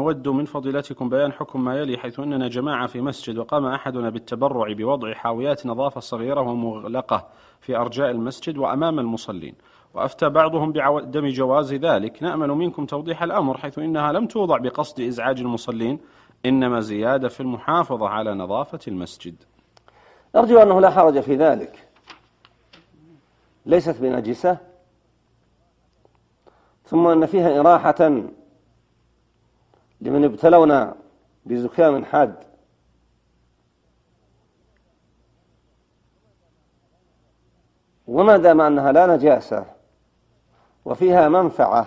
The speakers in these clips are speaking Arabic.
نود من فضيلتكم بيان حكم ما يلي، حيث أننا جماعة في مسجد وقام أحدنا بالتبرع بوضع حاويات نظافة صغيرة ومغلقة في أرجاء المسجد وأمام المصلين، وأفتى بعضهم بعدم جواز ذلك. نأمل منكم توضيح الأمر، حيث إنها لم توضع بقصد إزعاج المصلين، إنما زيادة في المحافظة على نظافة المسجد. أرجو أنه لا حرج في ذلك، ليست بنجسة، ثم أن فيها إراحة لمن ابتلون بزكام حاد، وما دام أنها لا نجاسة وفيها منفعة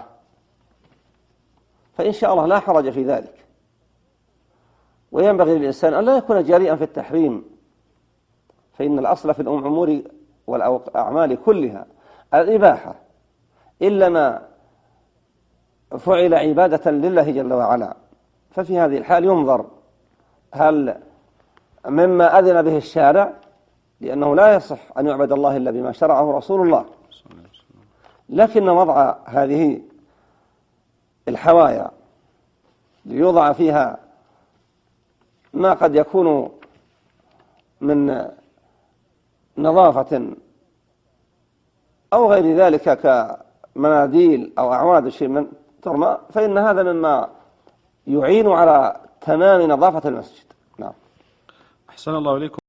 فإن شاء الله لا حرج في ذلك. وينبغي للإنسان أن لا يكون جريئا في التحريم، فإن الأصل في الأمور والأعمال كلها الإباحة، إلا ما فعل عبادة لله جل وعلا، ففي هذه الحال ينظر هل مما أذن به الشارع، لأنه لا يصح أن يعبد الله إلا بما شرعه رسول الله، لكن وضع هذه الحوايا ليوضع فيها ما قد يكون من نظافة أو غير ذلك كمناديل أو أعواد شيء من ترمى، فإن هذا مما يعين على تمام نظافة المسجد. نعم. أحسن الله إليكم.